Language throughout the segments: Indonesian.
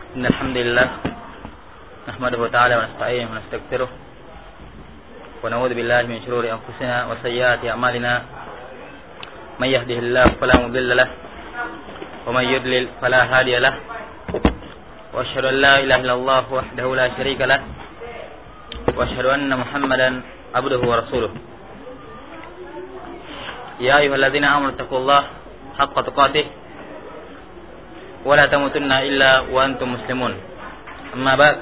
إن الحمد لله نحمده تعالى ونستعينه ونستغفره ونعوذ بالله من شرور أنفسنا وسيئات أعمالنا من يهده الله فلا مضل له ومن يضلل فلا هادي له وأشهد أن لا إله إلا الله وحده لا شريك له وأشهد أن محمدا عبده ورسوله يا أيها الذين آمنوا اتقوا الله حق تقاته ولا تموتن إلا وأنتم مسلمون أما بعد.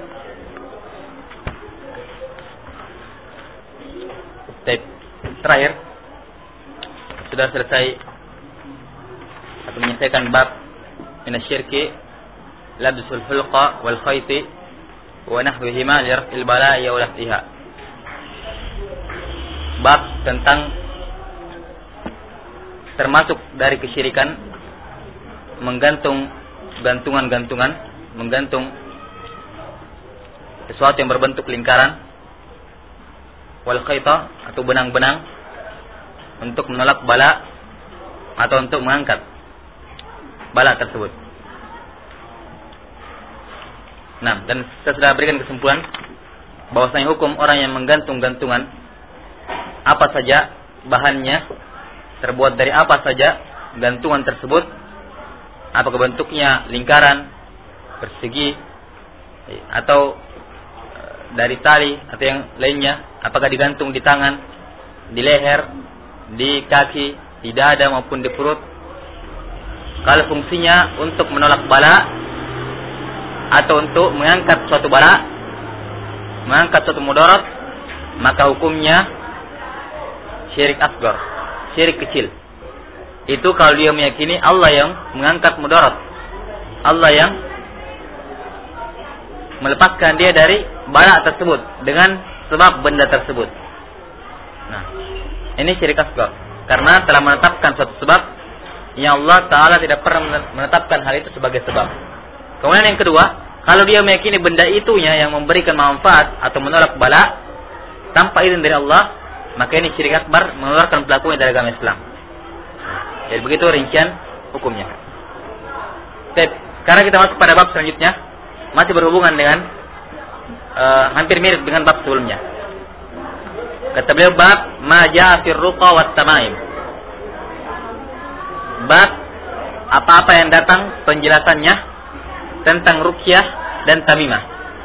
Terakhir sudah selesai atau menyelesaikan bab minasyirki labsul hulqa wal khayti wa nahwihima li raf'il bala'i wa raf'iha. Bab tentang termasuk dari kesyirikan menggantung sesuatu yang berbentuk lingkaran wal khayta atau benang-benang untuk menolak bala atau untuk mengangkat bala tersebut. Nah, dan saya sudah berikan kesimpulan bahwasanya hukum orang yang menggantung-gantungan apa saja bahannya, terbuat dari apa saja gantungan tersebut, apakah bentuknya lingkaran, persegi, atau dari tali atau yang lainnya, apakah digantung di tangan, di leher, di kaki, di dada maupun di perut. Kalau fungsinya untuk menolak bala atau untuk mengangkat suatu bala, mengangkat suatu mudarat, maka hukumnya syirik asghar, syirik kecil. Itu kalau dia meyakini Allah yang mengangkat mudarat, Allah yang melepaskan dia dari bala tersebut dengan sebab benda tersebut. Nah, ini syirik asghar karena telah menetapkan suatu sebab yang Allah Ta'ala tidak pernah menetapkan hal itu sebagai sebab. Kemudian yang kedua, kalau dia meyakini benda itunya yang memberikan manfaat atau menolak bala tanpa izin dari Allah, maka ini syirik akbar, mengeluarkan pelakunya dari agama Islam. Jadi begitu rincian hukumnya. Sekarang kita masuk pada bab selanjutnya, masih berhubungan dengan hampir mirip dengan bab sebelumnya. Kata beliau bab ma jaa fir ruqa wat tamaim. Bab apa-apa yang datang penjelasannya tentang ruqyah dan tamimah.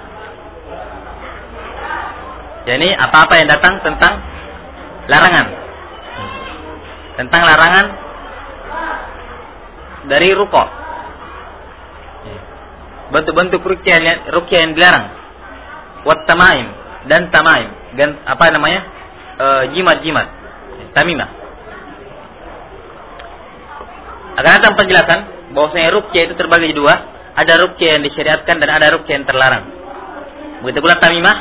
Jadi apa-apa yang datang tentang larangan. Tentang larangan dari ruqa. Bentuk-bentuk ruqyah yang dilarang. Wat tamaim dan tamaim. Dan apa namanya? Jimat-jimat. Tamimah. Akan datang penjelasan bahwasanya ruqyah itu terbagi dua, ada ruqyah yang disyariatkan dan ada ruqyah yang terlarang. Begitu pula tamimah.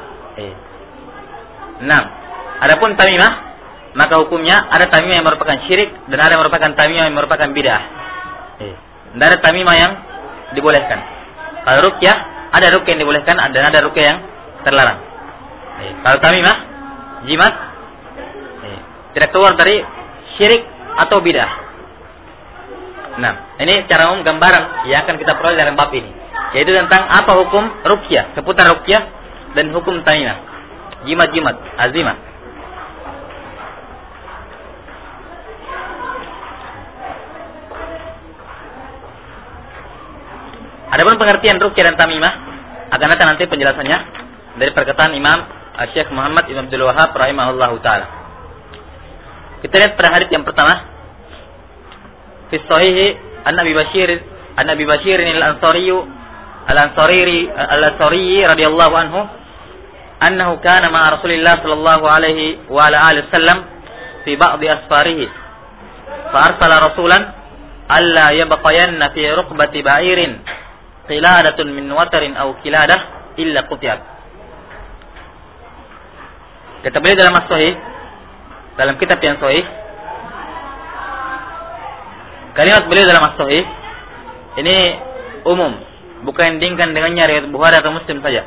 Nah, adapun tamimah, maka hukumnya ada tamimah yang merupakan syirik dan ada yang merupakan tamimah yang merupakan bid'ah. Dan ada tamimah yang dibolehkan. Kalau ruqyah, ada ruqyah yang dibolehkan dan ada ruqyah yang terlarang. Kalau tamimah, jimat, tidak keluar dari syirik atau bid'ah. Nah, ini secara umum gambaran yang akan kita peroleh dalam bab ini, yaitu tentang apa hukum ruqyah, seputar ruqyah dan hukum tamimah, jimat-jimat, azimah. Adapun pengertian ruqyah dan tamimah akan datang nanti penjelasannya dari perkataan Imam Syekh Muhammad Ibn Abdul Wahhab rahimahullahu taala. Kita lihat pada hadits yang pertama. Fi sahih An-Nabi Bashir al-Ansari radhiyallahu anhu annahu kana ma'a Rasulillah sallallahu alaihi wa ala alihi wasallam fi ba'd asfarihi fa arsala rasulan alla yabqayanna fi ruqbati ba'irin qiladatun min watarin aw qiladah illa qutiyat. Kata beliau dalam as-sahih, dalam kitab yang sahih, kalimat beliau dalam as-sahih ini umum, bukan dindingkan dengannya riwayat Bukhari atau Muslim saja.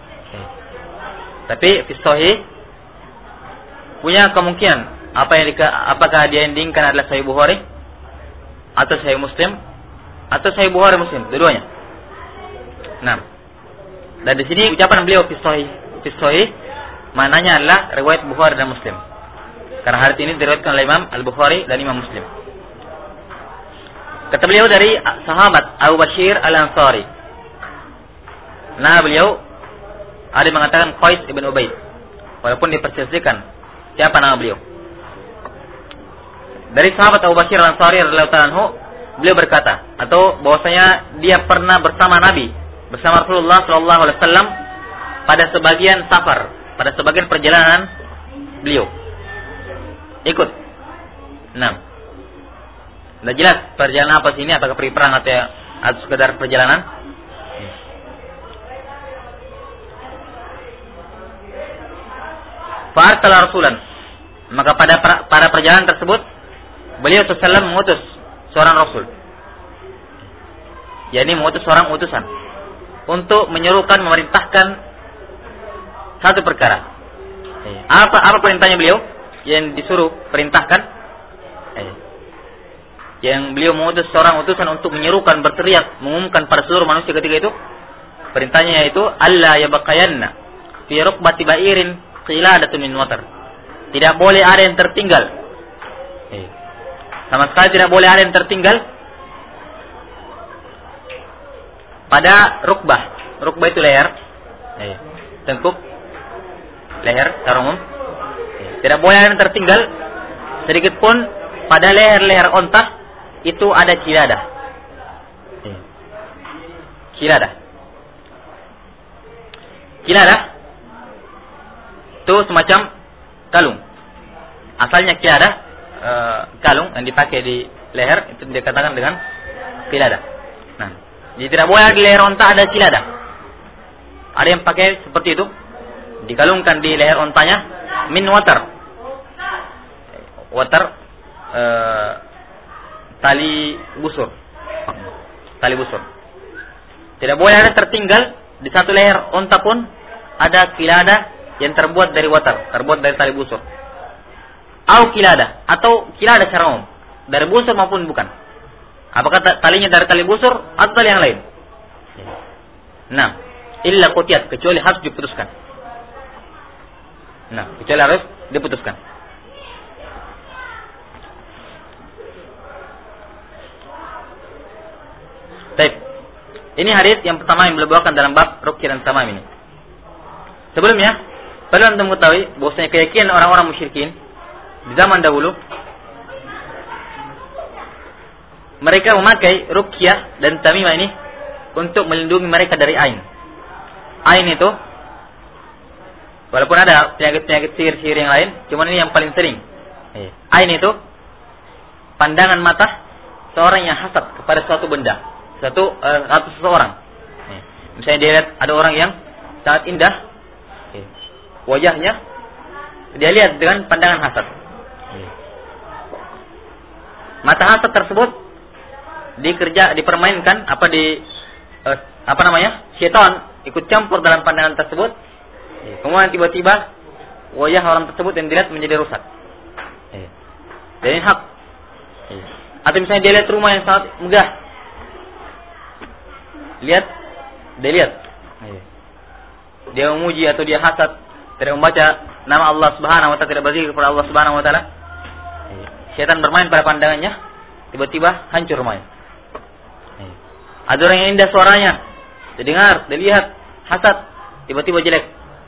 Tapi fi sahih punya kemungkinan apakah dia dindingkan adalah sahih Bukhari atau sahih Muslim atau sahih Bukhari Muslim, dua-duanya. Nah, dan di sini ucapan beliau fi sahih maknanya adalah riwayat Bukhari dan Muslim. Karena hadis ini diriwayatkan oleh Imam Al-Bukhari dan Imam Muslim. Kata beliau dari sahabat Abu Bashir Al-Ansari. Nah, beliau ada yang mengatakan Qais ibn Ubaid. Walaupun diperselisihkan siapa nama beliau. Dari sahabat Abu Bashir Al-Ansari radhiyallahu anhu, beliau berkata atau bahwasanya dia pernah bersama Nabi, bersama Rasulullah sallallahu alaihi wasallam pada sebagian safar, pada sebagian perjalanan beliau. Ikut. Nah, sudah jelas perjalanan apa sini, apakah pergi perang atau sekedar perjalanan? Fa'arsala rasulan. Maka pada perjalanan tersebut beliau sallallahu mengutus seorang rasul. yakni mengutus seorang utusan untuk menyuruhkan, memerintahkan satu perkara. Apa perintahnya beliau? Yang disuruh perintahkan, yang beliau mengutus seorang utusan untuk menyerukan, berteriak, mengumumkan pada seluruh manusia ketika itu. Perintahnya yaitu alla yabqayanna fi rukbati ba'irin qiladatun min watar. Tidak boleh ada yang tertinggal. Sama sekali tidak boleh ada yang tertinggal pada rukbah. Rukbah itu leher, tengkuk, leher secara umum. Tidak boleh ada yang tertinggal sedikit pun pada leher-leher onta itu ada ciladah. Ciladah itu semacam kalung. Asalnya ciladah kalung yang dipakai di leher itu dikatakan dengan ciladah. Nah, jadi tidak boleh di leher onta ada ciladah. Ada yang pakai seperti itu, dikalungkan di leher ontanya min watar. Watar tali busur. Tali busur. Tidak boleh ada tertinggal di satu leher onta pun ada kilada yang terbuat dari watar, terbuat dari tali busur. Atau kilada secara umum, dari busur maupun bukan. Apakah talinya dari tali busur atau tali yang lain? Nah, illa qutiyat, kecuali harus diputuskan. Nah, kecuali harus diputuskan. Baik. Ini hadis yang pertama yang beliau bawakan dalam bab ruqyah dan tamam ini. Sebelumnya, perlu anda mengetahui bahwasanya keyakinan orang-orang musyrikin di zaman dahulu mereka memakai ruqyah dan tamimah ini untuk melindungi mereka dari ain. Ain itu walaupun ada penyakit-penyakit sihir-sihir yang lain, cuman ini yang paling sering. Ain itu pandangan mata seorang yang hasad kepada suatu benda, atau seseorang. Misalnya dia lihat ada orang yang sangat indah wajahnya, dia lihat dengan pandangan hasad. Mata hasad tersebut dipermainkan syaitan ikut campur dalam pandangan tersebut. Kemudian tiba-tiba wajah orang tersebut yang dilihat menjadi rusak. Dan ini hak. Atau misalnya dia lihat rumah yang sangat megah, dia memuji atau dia hasad, tidak membaca nama Allah Subhanahu wa taala, tidak berzikir kepada Allah Subhanahu wa taala. Syaitan bermain pada pandangannya, tiba-tiba hancur rumahnya. Ada orang yang indah suaranya, didengar, dilihat, hasad, tiba-tiba jelek.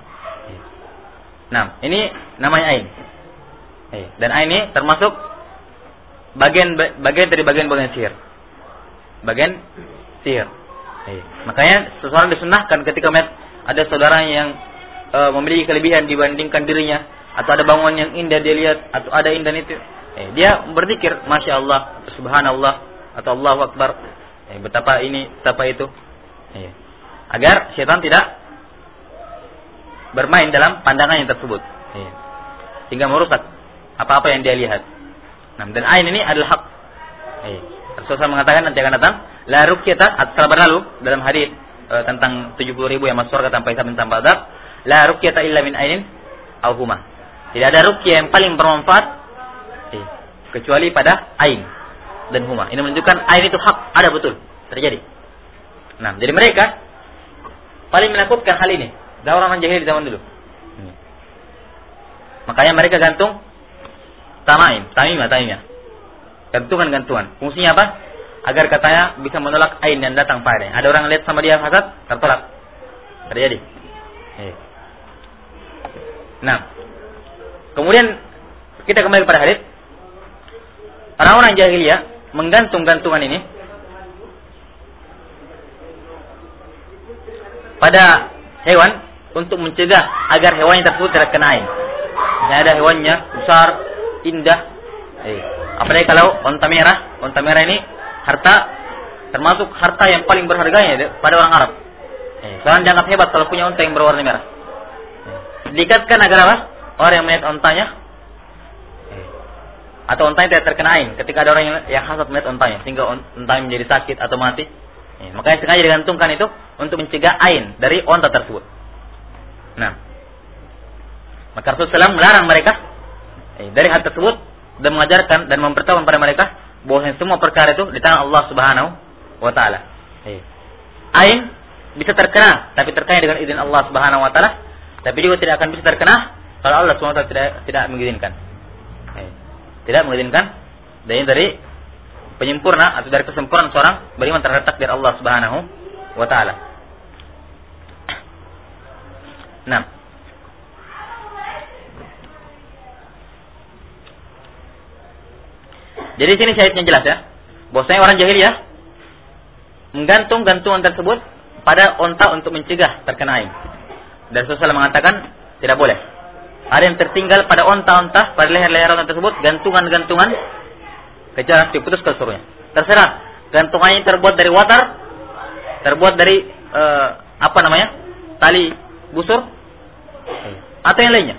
Nah, ini namanya ain. Dan ain ini termasuk bagian dari bagian sihir. Bagian sihir. Makanya seseorang disunahkan ketika melihat ada saudara yang memiliki kelebihan dibandingkan dirinya, atau ada bangunan yang indah dia lihat, atau ada indah itu, dia berzikir, masya Allah, subhanallah, atau Allahu Akbar, betapa ini, betapa itu, agar syaitan tidak bermain dalam pandangan yang tersebut, sehingga merusak apa-apa yang dia lihat. Nah, dan ain ini adalah hak. Rasulullah mengatakan nanti akan datang la ruqyata, telah berlalu dalam hadis tentang 70.000 yang masuk surga tanpa hisab dan tanpa azab. La ruqyata illa min ainin aw huma. Tidak ada ruqyah yang paling bermanfaat kecuali pada ain dan huma. Ini menunjukkan ain itu hak, ada betul terjadi. Nah, jadi mereka paling menakutkan hal ini dari orang-orang jahil di zaman dulu. Makanya mereka gantung tamimah. Gantungan. Fungsinya apa? Agar katanya bisa menolak ain yang datang padanya. Ada orang lihat sama dia hasad, tertolak. Terjadi. Nah, kemudian kita kembali pada hadis. Orang-orang jahiliyah menggantung gantungan ini pada hewan untuk mencegah agar hewannya tersebut tidak kena ain. Misalnya ada hewannya besar, indah. Apalagi kalau onta merah ini termasuk harta yang paling berharganya pada orang Arab. Soalnya dianggap hebat kalau punya onta yang berwarna merah. Diikatkan agar apa? Orang yang melihat ontanya atau ontanya tidak terkena ain. Ketika ada orang yang hasad melihat ontanya sehingga ontanya menjadi sakit atau mati, makanya sengaja digantungkan itu untuk mencegah ain dari onta tersebut. Nah, maka Rasulullah SAW melarang mereka dari hal tersebut dan mengajarkan dan memberitahukan pada mereka bahwa semua perkara itu di tangan Allah Subhanahu wa taala. Ain bisa terkena tapi terkena dengan izin Allah Subhanahu wa taala, tapi juga tidak akan bisa terkena kalau Allah Subhanahu wa taala tidak mengizinkan. Tidak mengizinkan, dan ini dari penyempurna atau dari kesempurnaan seorang beriman terhadap takdir Allah Subhanahu wa taala. Nah, jadi sini syahidnya jelas ya, bahwasanya orang jahiliyah menggantung gantungan tersebut pada onta untuk mencegah terkena ain. Dan Rasulullah mengatakan tidak boleh. Ada yang tertinggal pada onta-onta, pada leher-leher onta tersebut gantungan-gantungan kecuali diputuskan seluruhnya. Terserah gantungannya terbuat dari watar, terbuat dari tali busur atau yang lainnya.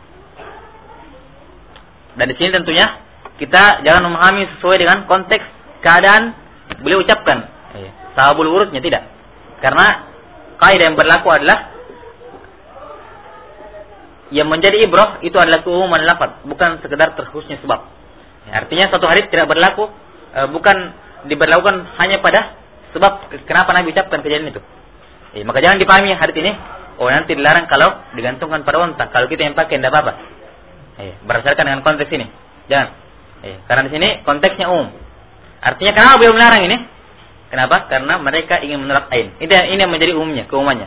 Dan di sini tentunya kita jangan memahami sesuai dengan konteks keadaan beliau ucapkan sahabul urutnya, tidak. Karena kaidah yang berlaku adalah yang menjadi ibrah itu adalah keumuman lafaz, bukan sekedar terkhususnya sebab. Artinya suatu hadis tidak berlaku, bukan diberlakukan hanya pada sebab kenapa Nabi ucapkan kejadian itu. Maka jangan dipahami hadis ini, nanti dilarang kalau digantungkan pada unta. Kalau kita yang pakai tidak apa-apa. Berdasarkan dengan konteks ini, jangan. Karena di sini konteksnya umum. Artinya kenapa beliau melarang ini? Kenapa? Karena mereka ingin menolak ain. Ini yang menjadi umumnya, keumumannya.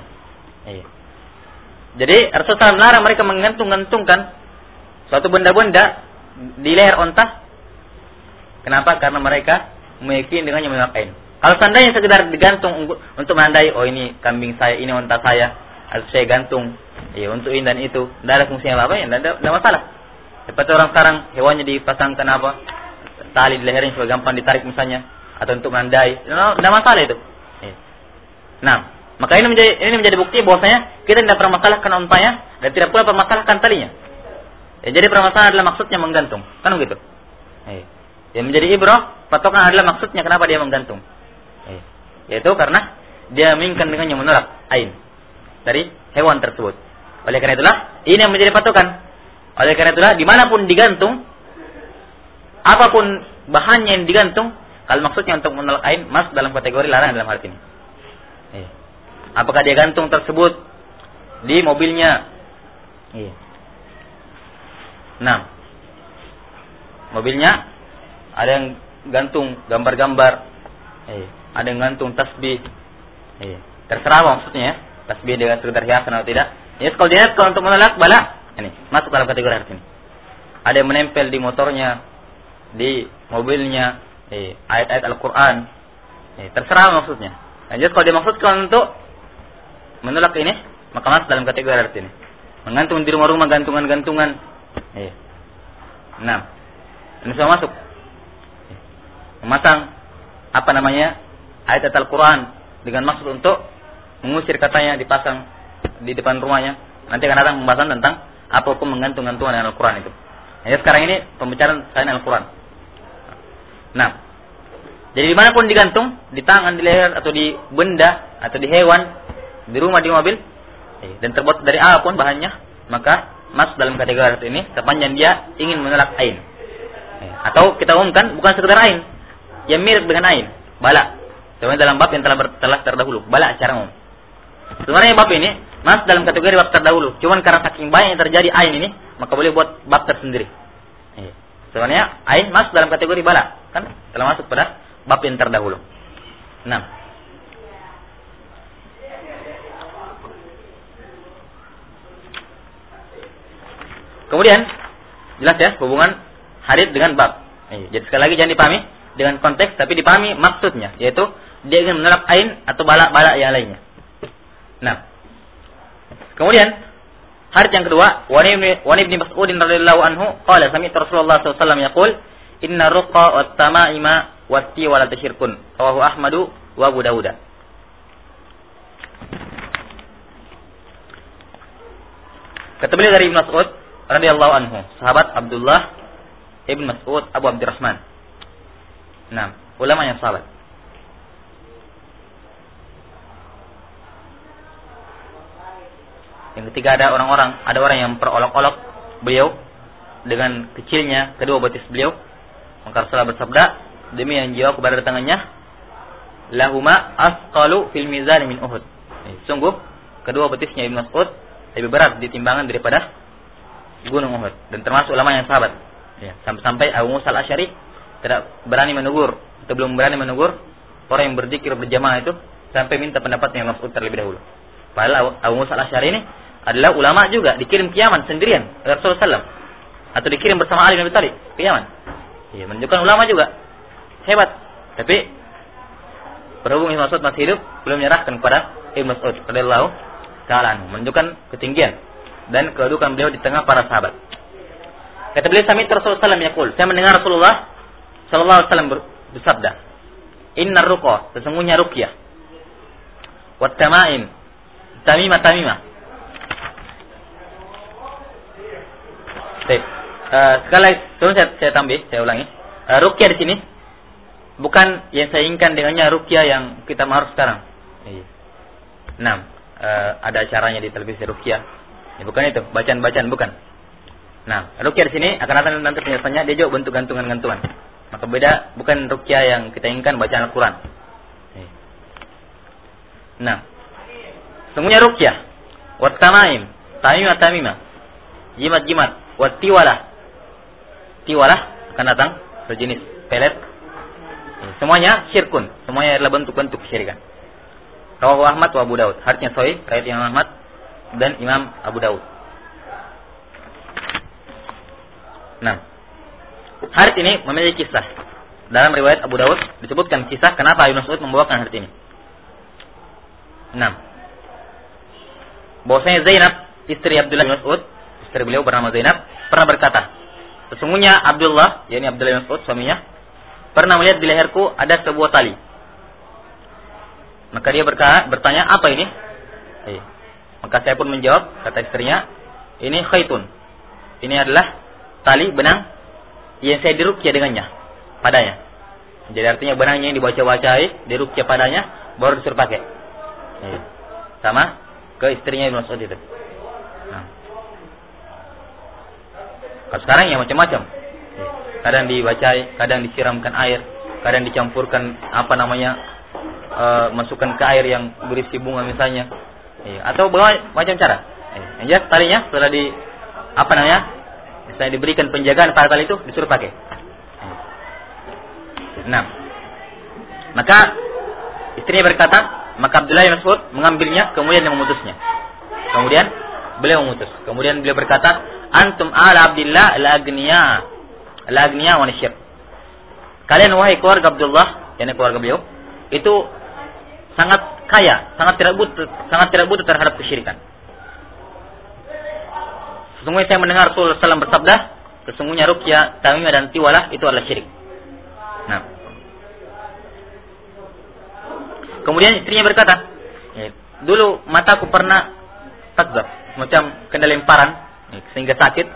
Jadi Rasulullah melarang mereka menggantung-gantungkan suatu benda-benda di leher onta. Kenapa? Karena mereka meyakini dengannya menolak ain. Kalau seandainya sekedar digantung untuk menandai, ini kambing saya, ini onta saya, harus saya gantung, untuk ini dan itu, tidak ada fungsinya apa-apa, tidak ada masalah. Seperti orang sekarang hewannya dipasangkan tali di lehernya supaya gampang ditarik misalnya, atau untuk menandai, tidak masalah itu. Nah, maka ini menjadi bukti bahwasanya kita tidak permasalahkan ontanya dan tidak pula permasalahkan talinya. Jadi permasalahan adalah maksudnya menggantung, kan begitu. Yang menjadi ibrah patokan adalah maksudnya kenapa dia menggantung. Yaitu karena dia menginginkan dengannya menolak ain dari hewan tersebut. Oleh karena itulah ini yang menjadi patokan. Oleh karena itulah dimanapun digantung, apapun bahannya yang digantung, kalau maksudnya untuk menolak ain, masuk dalam kategori larangan dalam hal ini. Apakah dia gantung tersebut di mobilnya? Nah, mobilnya ada yang gantung gambar-gambar, ada yang gantung tasbih. Terserah maksudnya ya, tasbih dengan sekedar hiasan atau tidak. Kalau dilihat kalau untuk menolak bala, ini masuk dalam kategori hal ini. Ada yang menempel di motornya, di mobilnya, ayat-ayat Al-Quran. Terserah maksudnya. Lanjut kalau dia maksudkan untuk menolak ini, maka masuk dalam kategori arti ini. Menggantung di rumah-rumah gantungan-gantungan. Nah, ini semua masuk. Memasang ayat Al-Quran dengan maksud untuk mengusir katanya dipasang di depan rumahnya. Nanti akan datang pembahasan tentang apa hukum menggantung-gantungan dengan Al-Quran itu. Jadi sekarang ini pembicaraan saya dengan Al-Quran. Nah, jadi dimanapun digantung, di tangan, di leher, atau di benda, atau di hewan, di rumah, di mobil, dan terbuat dari apapun bahannya, maka masuk dalam kategori ini sepanjang dia ingin menolak ain. Atau kita umumkan bukan sekedar ain, yang mirip dengan ain, bala. Sebenarnya dalam bab yang telah terdahulu, bala secara umum. Sebenarnya bab ini masuk dalam kategori bab terdahulu. Cuman karena saking banyak yang terjadi ain ini, maka boleh buat bab tersendiri. Sebenarnya ain masuk dalam kategori bala, kan? Telah masuk pada bab yang terdahulu. Nah. Kemudian jelas ya hubungan hadits dengan bab. Jadi sekali lagi jangan dipahami dengan konteks, tapi dipahami maksudnya, yaitu dia ingin menolak ain atau bala-bala yang lainnya. Nah, kemudian hadits yang kedua, wa Ibnu Mas'ud radhiyallahu anhu qala sami'tu Rasulullah sallallahu alaihi wasallam yaqul inna ruqa wat tamaima wat tiwala tasyirkun rawahu Ahmadu wa Abu Dawud. Kata beliau dari Ibnu Mas'ud radhiyallahu anhu, sahabat Abdullah Ibn Mas'ud Abu Abdurrahman. Nah, ulama yang sahabat. Yang ketiga ada orang yang memperolok-olok beliau dengan kecilnya kedua betis beliau. Maka Rasulullah bersabda, demi yang jiwa kepada tangannya, lahuma asqalu fil mizan min Uhud. Sungguh kedua betisnya Ibnu Mas'ud lebih berat di timbangan daripada gunung Uhud. Dan termasuk ulama yang sahabat. Ya, sampai Abu Musa al-Asy'ari tidak berani menegur, atau belum berani menegur orang yang berzikir berjamaah itu sampai minta pendapatnya Ibnu Mas'ud terlebih dahulu. Padahal Abu Musa al-Asy'ari ini adalah ulama juga, dikirim ke Yaman sendirian Rasulullah SAW, atau dikirim bersama Ali bin Abi Thalib ke Yaman. Ya, menunjukkan ulama juga hebat. Tapi berhubung Ibnu Mas'ud masih hidup, belum menyerahkan kepada Ibnu Mas'ud radhiyallahu ta'ala anhu, menunjukkan ketinggian dan kedudukan beliau di tengah para sahabat. Kata beliau, sami Rasulullah SAW yaqul, saya mendengar Rasulullah sallallahu alaihi wasallam bersabda, innar ruqa, sesungguhnya ruqyah, wat tamaim, tamimah. Sekali lagi, saya tambah, saya ulangi. Ruqyah di sini bukan yang saya inginkan dengannya ruqyah yang kita harus sekarang. Nah, ada acaranya di televisi ruqyah. Ya, bukan itu, bacaan-bacaan bukan. Nah, ruqyah di sini akan datang nanti penjelasannya, dia juga bentuk gantungan-gantungan. Maka beda, bukan ruqyah yang kita inginkan bacaan Al-Quran. Nah, semuanya ruqyah, wat tamaim, tamimah, jimat, wat tiwalah akan datang berjenis pelet. Semuanya syirkun, semuanya adalah bentuk-bentuk kesyirikan. Rawahu Ahmad wa Abu Dawud. Hadisnya sahih, riwayat Imam Ahmad dan Imam Abu Dawud. Nah, hadis ini memiliki kisah. Dalam riwayat Abu Dawud disebutkan kisah kenapa Ibnu Mas'ud membawakan hadis ini. Nah, bahwasanya Zainab, istri Abdullah bin Mas'ud, istri beliau bernama Zainab, pernah berkata, sesungguhnya Abdullah, yakni Abdullah bin Mas'ud suaminya, pernah melihat di leherku ada sebuah tali. Maka dia bertanya, apa ini? Maka saya pun menjawab, kata istrinya, ini khaitun. Ini adalah tali benang yang saya diruqyah dengannya, padanya. Jadi artinya benangnya yang dibaca-bacai, diruqyah padanya, baru disuruh pakai. Sama ke istrinya Ibnu Mas'ud itu. Nah. Kalau sekarang ya macam-macam. Kadang dibacai, kadang disiramkan air, kadang dicampurkan masukkan ke air yang berisi bunga misalnya. Atau macam cara. Yang jelas talinya setelah misalnya diberikan penjagaan pada tali itu disuruh pakai. Nah, maka istrinya berkata, maka Abdullah bin Mas'ud mengambilnya kemudian memutusnya. Kemudian beliau memutus. Kemudian beliau berkata, antum ala Abdillah al-agniya wa nisyir. Kalian wahai keluarga Abdullah, yakni keluarga beliau, itu sangat kaya, sangat tidak butuh terhadap kesyirikan. Sesungguhnya saya mendengar Rasulullah SAW bersabda, sesungguhnya ruqyah, tamimah dan tiwalah itu adalah syirik. Nah, kemudian istrinya berkata, dulu mataku pernah takzab, macam kena lemparan sehingga sakit.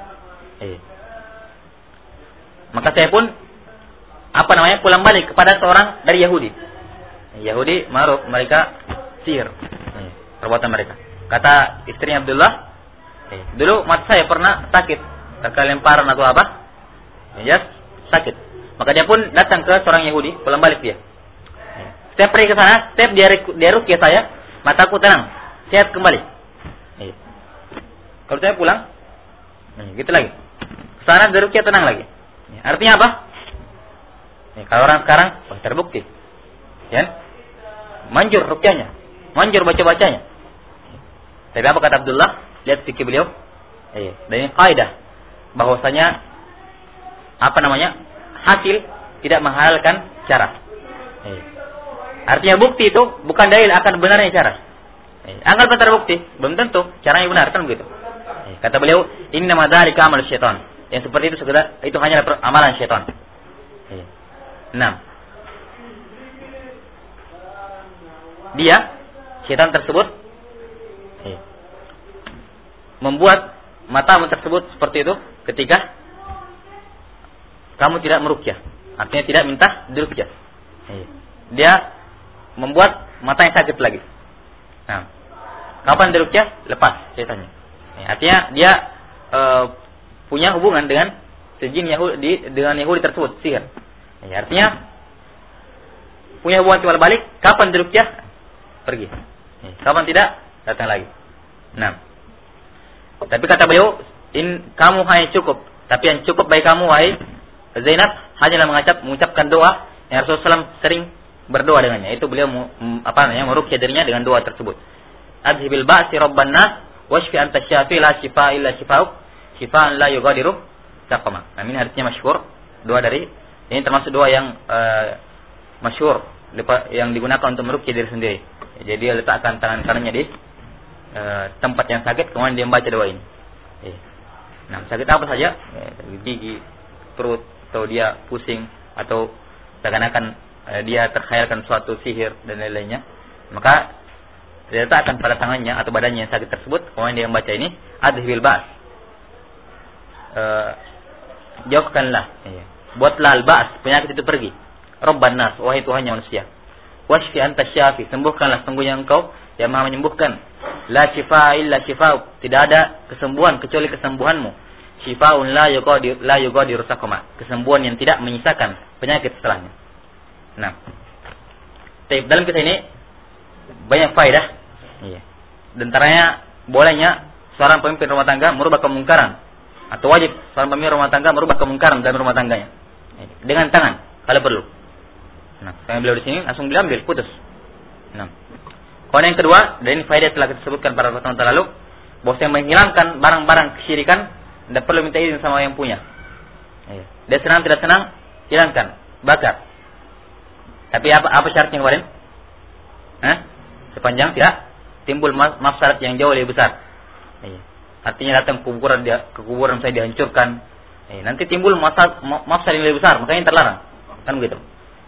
Maka saya pun pulang balik kepada seorang dari Yahudi ma'ruf, mereka sihir perbuatan mereka. Kata istrinya Abdullah, dulu mata saya pernah sakit terkena lemparan atau apa, sakit. Maka dia pun datang ke seorang Yahudi, pulang balik dia. Setiap pergi ke sana, setiap dia ruqyah saya, mataku tenang. sehat kembali. Kalau saya pulang, gitu lagi. Kesana ruqyah tenang lagi. Artinya apa? Kalau orang sekarang terbukti, ya, manjur ruqyahnya, manjur baca-bacanya. Tapi apa kata Abdullah? Lihat fikih beliau. Dan ini kaidah bahwasanya hasil tidak menghalalkan cara. Artinya bukti itu bukan dalil akan benarnya cara. Anggap terbukti, belum tentu caranya benar, kan begitu. Kata beliau, innama dzalika amal syaitan. Yang seperti itu sekedar itu hanyalah amalan syaitan. 6. Dia syaitan tersebut membuat matamu tersebut seperti itu ketika kamu tidak meruqyah. Artinya tidak minta diruqyah. Dia membuat matanya sakit lagi. Nah, kapan diruqyah? Lepas syaitannya. Artinya dia punya hubungan dengan sejin Yahudi, dengan Yahudi tersebut, sihir. Artinya punya hubungan timbal balik. Kapan diruqyah? Pergi. Kapan tidak? Datang lagi. Nah, tapi kata beliau, kamu hanya cukup. Tapi yang cukup bagi kamu, wahai Zainab, hanyalah mengucapkan doa yang Rasulullah SAW sering berdoa dengannya. Itu beliau meruqyah dirinya dengan doa tersebut. Adhibil ba'si rabban nas washfi anta syafi la shifa illa shifauk shifaan la yughadiru saqama. Ini artinya masyhur, doa dari ini termasuk doa yang masyhur yang digunakan untuk meruqyah diri sendiri. Jadi dia letakkan tangan kanannya di tempat yang sakit, kemudian dia membaca doa ini. Nah, sakit apa saja, gigi, perut, atau dia pusing, atau seakan-akan dia terkhayalkan suatu sihir dan lain-lainnya, maka dia letakkan pada tangannya atau badannya yang sakit tersebut, kemudian dia membaca ini, adhibil ba's, jauhkanlah, buatlah al-ba's, penyakit itu pergi. Rabban nas, wahai Tuhannya manusia. Washfi anta syafi, sembuhkanlah sungguhnya engkau yang maha menyembuhkan. La shifa illa shifauk, tidak ada kesembuhan kecuali kesembuhanmu. Shifaun la yughadiru saqama, kesembuhan yang tidak menyisakan penyakit setelahnya. Nah, dalam kisah ini banyak faedah. Di antaranya bolehnya seorang pemimpin rumah tangga merubah kemungkaran, atau wajib seorang pemimpin rumah tangga merubah kemungkaran dalam rumah tangganya dengan tangan kalau perlu. Nah, saya beliau di sini langsung diambil, putus. Nah, kemudian yang kedua, dan ini faedah telah kita sebutkan pada pertemuan lalu, bahwa yang menghilangkan barang-barang kesyirikan tidak perlu minta izin sama yang punya. Dia senang tidak senang, hilangkan, bakar. Tapi apa syaratnya kemarin? Sepanjang tidak timbul mafsadat yang jauh lebih besar. Artinya datang ke kuburan saya dihancurkan. Nanti timbul mafsadat yang lebih besar, makanya terlarang. Kan begitu.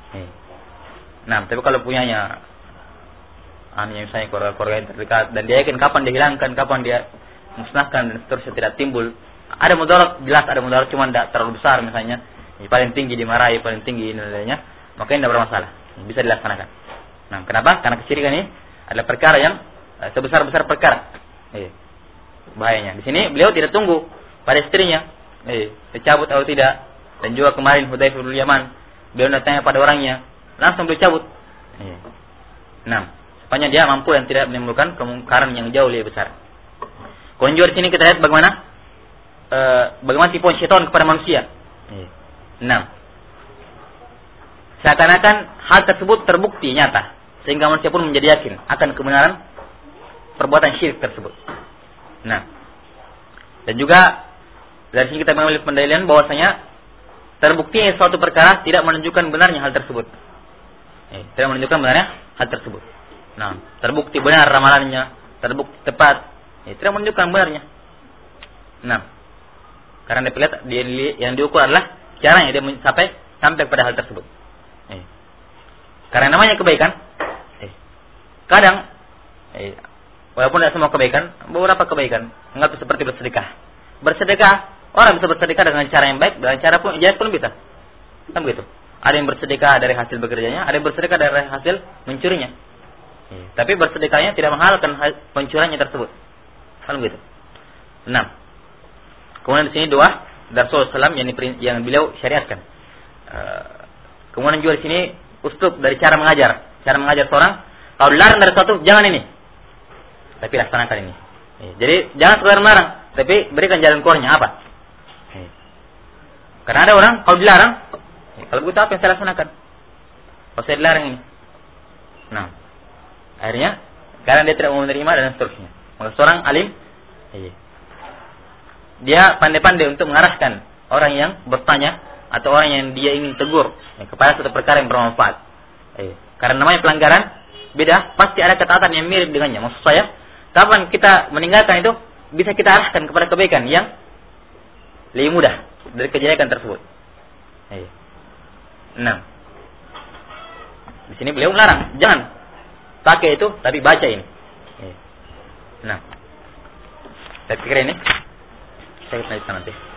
Nah, tapi kalau punyanya misalnya keluarga yang terdekat dan dia yakin kapan dia hilangkan, kapan dia musnahkan dan seterusnya tidak timbul. Ada mudarat, jelas ada mudarat, cuma tidak terlalu besar misalnya. Paling tinggi dimarahi, paling tinggi nilainya, makanya tidak bermasalah. Bisa dilaksanakan. Nah, kenapa? Karena kesyirikan ini adalah perkara yang sebesar-besar perkara. Bahayanya. Di sini beliau tidak tunggu pada istrinya, dicabut atau tidak. Dan juga kemarin Hudzaifah bin Yaman, beliau datangnya pada orangnya, langsung beliau cabut. Nah, sepanjang dia mampu dan tidak menimbulkan kemungkaran yang jauh lebih besar. Kemudian juga di sini kita lihat bagaimana tipuan syaitan kepada manusia. Nah, seakan-akan hal tersebut terbukti nyata, sehingga manusia pun menjadi yakin akan kebenaran perbuatan syirik tersebut. Nah, dan juga dari sini kita mengambil pendalilan bahwasanya terbuktinya suatu perkara tidak menunjukkan benarnya hal tersebut. Tidak menunjukkan benarnya hal tersebut. Nah, terbukti benar ramalannya, terbukti tepat, tidak menunjukkan benarnya. Nah, karena yang diukur adalah caranya dia sampai pada hal tersebut. Karena namanya kebaikan, kadang walaupun tidak semua kebaikan, beberapa kebaikan mengatur seperti bersedekah. Bersedekah, orang bisa bersedekah dengan cara yang baik, dengan cara pun jelek pun bisa. Kan begitu. Ada yang bersedekah dari hasil bekerjanya, ada yang bersedekah dari hasil mencurinya. Tapi bersedekahnya tidak menghalalkan pencuriannya tersebut. Kan begitu. 6. Kemudian di sini doa dari Rasulullah SAW yang beliau syariatkan. Kemudian juga di sini uslub dari cara mengajar. Cara mengajar seorang, kalau dilarang dari sesuatu, jangan ini. tapi laksanakan ini. Jadi jangan sekedar melarang, tapi berikan jalan keluarnya apa? Karena ada orang kalau dilarang, kalau begitu apa yang saya laksanakan? Kalau saya dilarang ini, nah akhirnya karena dia tidak mau menerima dan seterusnya. Maka seorang alim, dia pandai-pandai untuk mengarahkan orang yang bertanya atau orang yang dia ingin tegur kepada suatu perkara yang bermanfaat. Karena namanya pelanggaran beda, pasti ada ketaatan yang mirip dengannya. Maksud saya, kapan kita meninggalkan itu bisa kita arahkan kepada kebaikan yang lebih mudah dari kejelekan tersebut. Nah, di sini beliau melarang, jangan pakai itu, tapi baca ini. Nah, saya pikir ini saya lanjutkan nanti.